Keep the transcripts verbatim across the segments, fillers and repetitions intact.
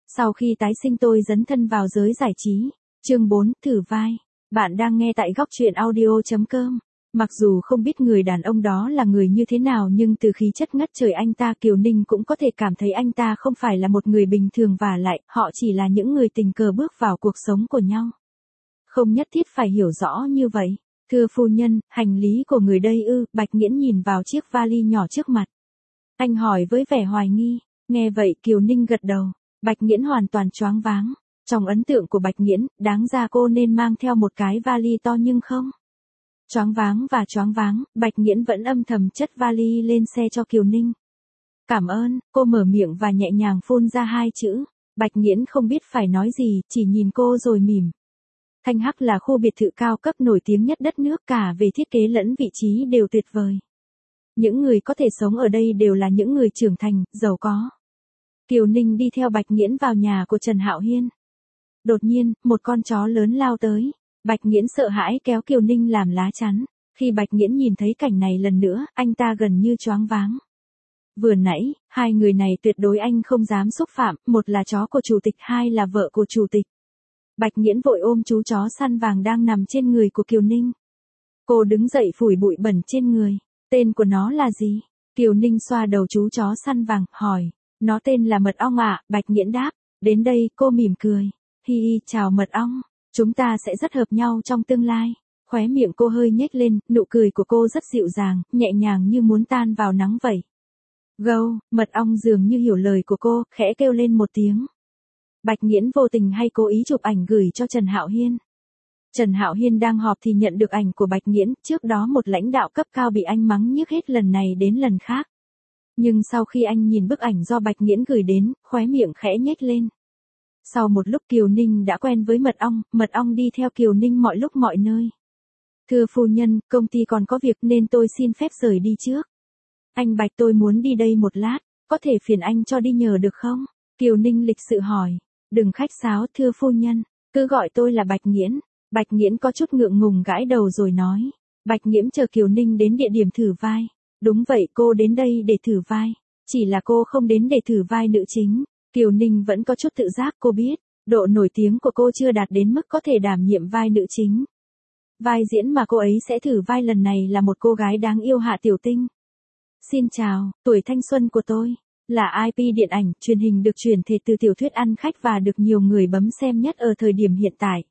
Sau khi tái sinh tôi dấn thân vào giới giải trí. Chương bốn, thử vai. Bạn đang nghe tại góc truyện audio chấm com. Mặc dù không biết người đàn ông đó là người như thế nào nhưng từ khí chất ngất trời anh ta, Kiều Ninh cũng có thể cảm thấy anh ta không phải là một người bình thường, và lại, họ chỉ là những người tình cờ bước vào cuộc sống của nhau. Không nhất thiết phải hiểu rõ như vậy. Thưa phu nhân, hành lý của người đây ư? Bạch Nghiễn nhìn vào chiếc vali nhỏ trước mặt. Anh hỏi với vẻ hoài nghi. Nghe vậy Kiều Ninh gật đầu. Bạch Nghiễn hoàn toàn choáng váng. Trong ấn tượng của Bạch Nghiễn, đáng ra cô nên mang theo một cái vali to nhưng không. Choáng váng và choáng váng, Bạch Nghiễn vẫn âm thầm chất vali lên xe cho Kiều Ninh. Cảm ơn, cô mở miệng và nhẹ nhàng phun ra hai chữ. Bạch Nghiễn không biết phải nói gì, chỉ nhìn cô rồi mỉm. Thanh Hắc là khu biệt thự cao cấp nổi tiếng nhất đất nước, cả về thiết kế lẫn vị trí đều tuyệt vời. Những người có thể sống ở đây đều là những người trưởng thành, giàu có. Kiều Ninh đi theo Bạch Nghiễn vào nhà của Trần Hạo Hiên. Đột nhiên, một con chó lớn lao tới. Bạch Nghiễn sợ hãi kéo Kiều Ninh làm lá chắn. Khi Bạch Nghiễn nhìn thấy cảnh này lần nữa, anh ta gần như choáng váng. Vừa nãy, hai người này tuyệt đối anh không dám xúc phạm, một là chó của chủ tịch, hai là vợ của chủ tịch. Bạch Nghiễn vội ôm chú chó săn vàng đang nằm trên người của Kiều Ninh. Cô đứng dậy phủi bụi bẩn trên người. Tên của nó là gì? Kiều Ninh xoa đầu chú chó săn vàng, hỏi. Nó tên là Mật Ong ạ, Bạch Nghiễn đáp. Đến đây, cô mỉm cười. Hi hi, chào Mật Ong. Chúng ta sẽ rất hợp nhau trong tương lai. Khóe miệng cô hơi nhếch lên, nụ cười của cô rất dịu dàng, nhẹ nhàng như muốn tan vào nắng vậy. Gâu, Mật Ong dường như hiểu lời của cô, khẽ kêu lên một tiếng. Bạch Nghiễn vô tình hay cố ý chụp ảnh gửi cho Trần Hạo Hiên. Trần Hạo Hiên đang họp thì nhận được ảnh của Bạch Nghiễn, trước đó một lãnh đạo cấp cao bị anh mắng nhức hết lần này đến lần khác. Nhưng sau khi anh nhìn bức ảnh do Bạch Nghiễn gửi đến, khóe miệng khẽ nhếch lên. Sau một lúc Kiều Ninh đã quen với Mật Ong, Mật Ong đi theo Kiều Ninh mọi lúc mọi nơi. Thưa phu nhân, công ty còn có việc nên tôi xin phép rời đi trước. Anh Bạch, tôi muốn đi đây một lát, có thể phiền anh cho đi nhờ được không? Kiều Ninh lịch sự hỏi. Đừng khách sáo thưa phu nhân, cứ gọi tôi là Bạch Nghiễn. Bạch Nghiễn có chút ngượng ngùng gãi đầu rồi nói. Bạch Nghiễn chờ Kiều Ninh đến địa điểm thử vai. Đúng vậy, cô đến đây để thử vai. Chỉ là cô không đến để thử vai nữ chính. Kiều Ninh vẫn có chút tự giác, cô biết, độ nổi tiếng của cô chưa đạt đến mức có thể đảm nhiệm vai nữ chính. Vai diễn mà cô ấy sẽ thử vai lần này là một cô gái đáng yêu Hạ Tiểu Tinh. Xin chào, tuổi thanh xuân của tôi là i pê điện ảnh, truyền hình được chuyển thể từ tiểu thuyết ăn khách và được nhiều người bấm xem nhất ở thời điểm hiện tại.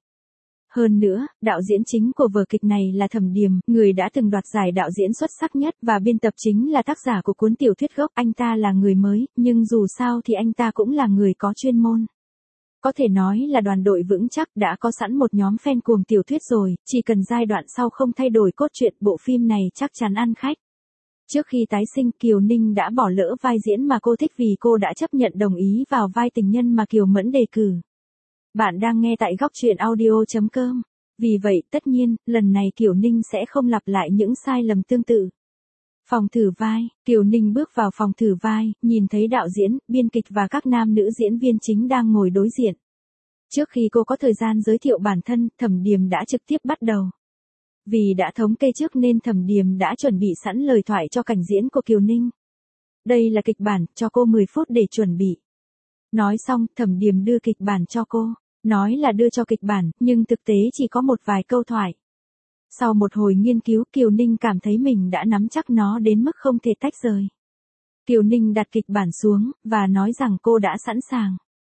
Hơn nữa, đạo diễn chính của vở kịch này là Thẩm Điềm, người đã từng đoạt giải đạo diễn xuất sắc nhất, và biên tập chính là tác giả của cuốn tiểu thuyết gốc. Anh ta là người mới, nhưng dù sao thì anh ta cũng là người có chuyên môn. Có thể nói là đoàn đội vững chắc, đã có sẵn một nhóm fan cuồng tiểu thuyết rồi, chỉ cần giai đoạn sau không thay đổi cốt truyện, bộ phim này chắc chắn ăn khách. Trước khi tái sinh, Kiều Ninh đã bỏ lỡ vai diễn mà cô thích vì cô đã chấp nhận đồng ý vào vai tình nhân mà Kiều Mẫn đề cử. Bạn đang nghe tại góc truyện audio chấm com. Vì vậy, tất nhiên, lần này Kiều Ninh sẽ không lặp lại những sai lầm tương tự. Phòng thử vai, Kiều Ninh bước vào phòng thử vai, nhìn thấy đạo diễn, biên kịch và các nam nữ diễn viên chính đang ngồi đối diện. Trước khi cô có thời gian giới thiệu bản thân, Thẩm Điềm đã trực tiếp bắt đầu. Vì đã thống kê trước nên Thẩm Điềm đã chuẩn bị sẵn lời thoại cho cảnh diễn của Kiều Ninh. Đây là kịch bản, cho cô mười phút để chuẩn bị. Nói xong, Thẩm Điềm đưa kịch bản cho cô. Nói là đưa cho kịch bản, nhưng thực tế chỉ có một vài câu thoại. Sau một hồi nghiên cứu, Kiều Ninh cảm thấy mình đã nắm chắc nó đến mức không thể tách rời. Kiều Ninh đặt kịch bản xuống, và nói rằng cô đã sẵn sàng.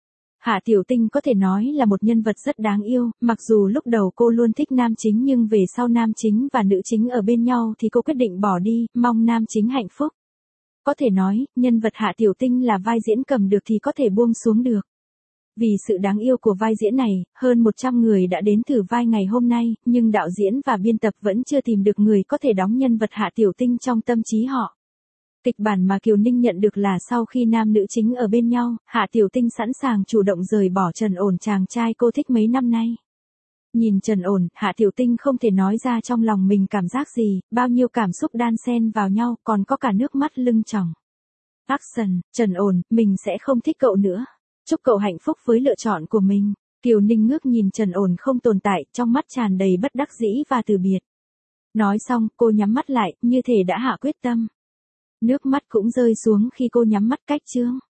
Hạ Tiểu Tinh có thể nói là một nhân vật rất đáng yêu, mặc dù lúc đầu cô luôn thích nam chính nhưng về sau nam chính và nữ chính ở bên nhau thì cô quyết định bỏ đi, mong nam chính hạnh phúc. Có thể nói, nhân vật Hạ Tiểu Tinh là vai diễn cầm được thì có thể buông xuống được. Vì sự đáng yêu của vai diễn này, hơn một trăm người đã đến thử vai ngày hôm nay, nhưng đạo diễn và biên tập vẫn chưa tìm được người có thể đóng nhân vật Hạ Tiểu Tinh trong tâm trí họ. Kịch bản mà Kiều Ninh nhận được là sau khi nam nữ chính ở bên nhau, Hạ Tiểu Tinh sẵn sàng chủ động rời bỏ Trần Ổn, chàng trai cô thích mấy năm nay. Nhìn Trần Ổn, Hạ Tiểu Tinh không thể nói ra trong lòng mình cảm giác gì, bao nhiêu cảm xúc đan xen vào nhau, còn có cả nước mắt lưng tròng. Action, Trần Ổn, mình sẽ không thích cậu nữa. Chúc cậu hạnh phúc với lựa chọn của mình. Kiều Ninh ngước nhìn Trần Ổn không tồn tại, trong mắt tràn đầy bất đắc dĩ và từ biệt. Nói xong, cô nhắm mắt lại, như thể đã hạ quyết tâm. Nước mắt cũng rơi xuống khi cô nhắm mắt cách chương.